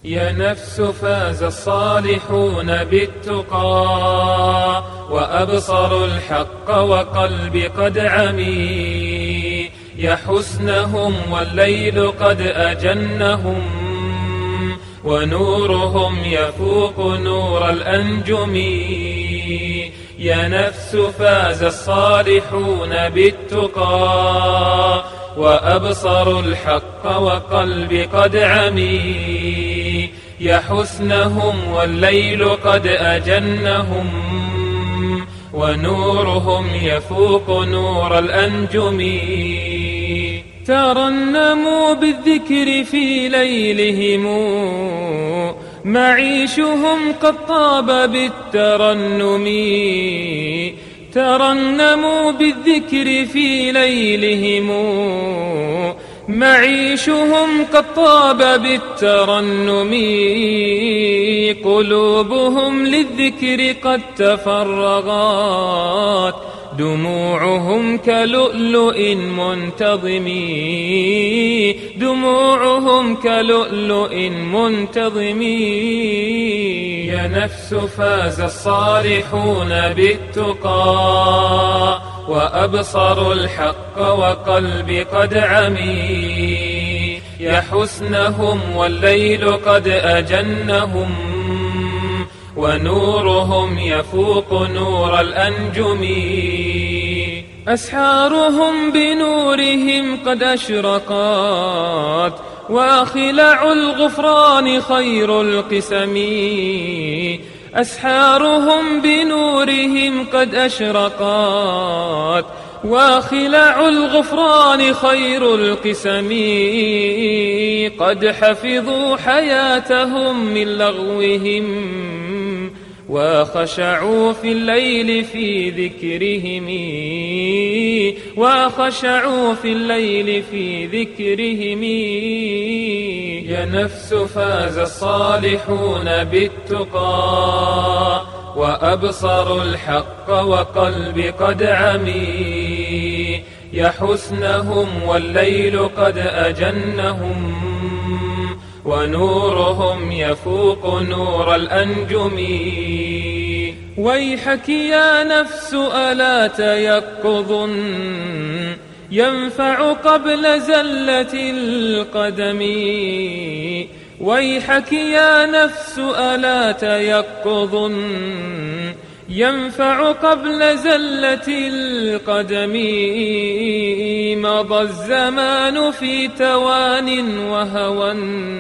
يا نفس فاز الصالحون بالتقى وأبصروا الحق وقلبي قد عمي، يا حسنهم والليل قد أجنهم ونورهم يفوق نور الأنجم. يا نفس فاز الصالحون بالتقى وأبصروا الحق وقلبي قد عمي، يا حسنهم والليل قد أجنهم ونورهم يفوق نور الأنجم. ترنموا بالذكر في ليلهم معيشهم قد طاب بالترنم، ترنموا بالذكر في ليلهم معيشهم قد طاب بالترنم، قلوبهم للذكر قد تفرغت دموعهم كلؤلؤ منتظم، دموعهم كلؤلؤ منتظم. يا نفس فاز الصالحون بالتقى وأبصروا الحق وقلبي قد عمي، يا حسنهم والليل قد أجنهم ونورهم يفوق نور الأنجم. أسحارهم بنورهم قد أشرقت وخلع الغفران خير القسم، أسحارهم بنورهم قد أشرقت وخلع الغفران خير القسم، قد حفظوا حياتهم من لغوهم وخشعوا في الليل في ذكرهم، وخشعوا في الليل في ذكرهم. يا نفس فاز الصالحون بالتقى وأبصروا الحق وقلبي قد عمي، يا حسنهم والليل قد أجنهم ونورهم يفوق نور الأنجم. ويحك يا نفس ألا تيقظ ينفع قبل زلة القدم، ويحك يا نفس ألا تيقظ ينفع قبل زلة القدم، مضى الزمان في توان وهوى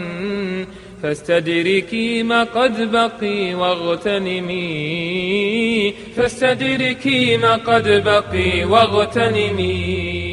فاستدركي ما قد بقي واغتنمي، فاستدركي ما قد بقي واغتنمي.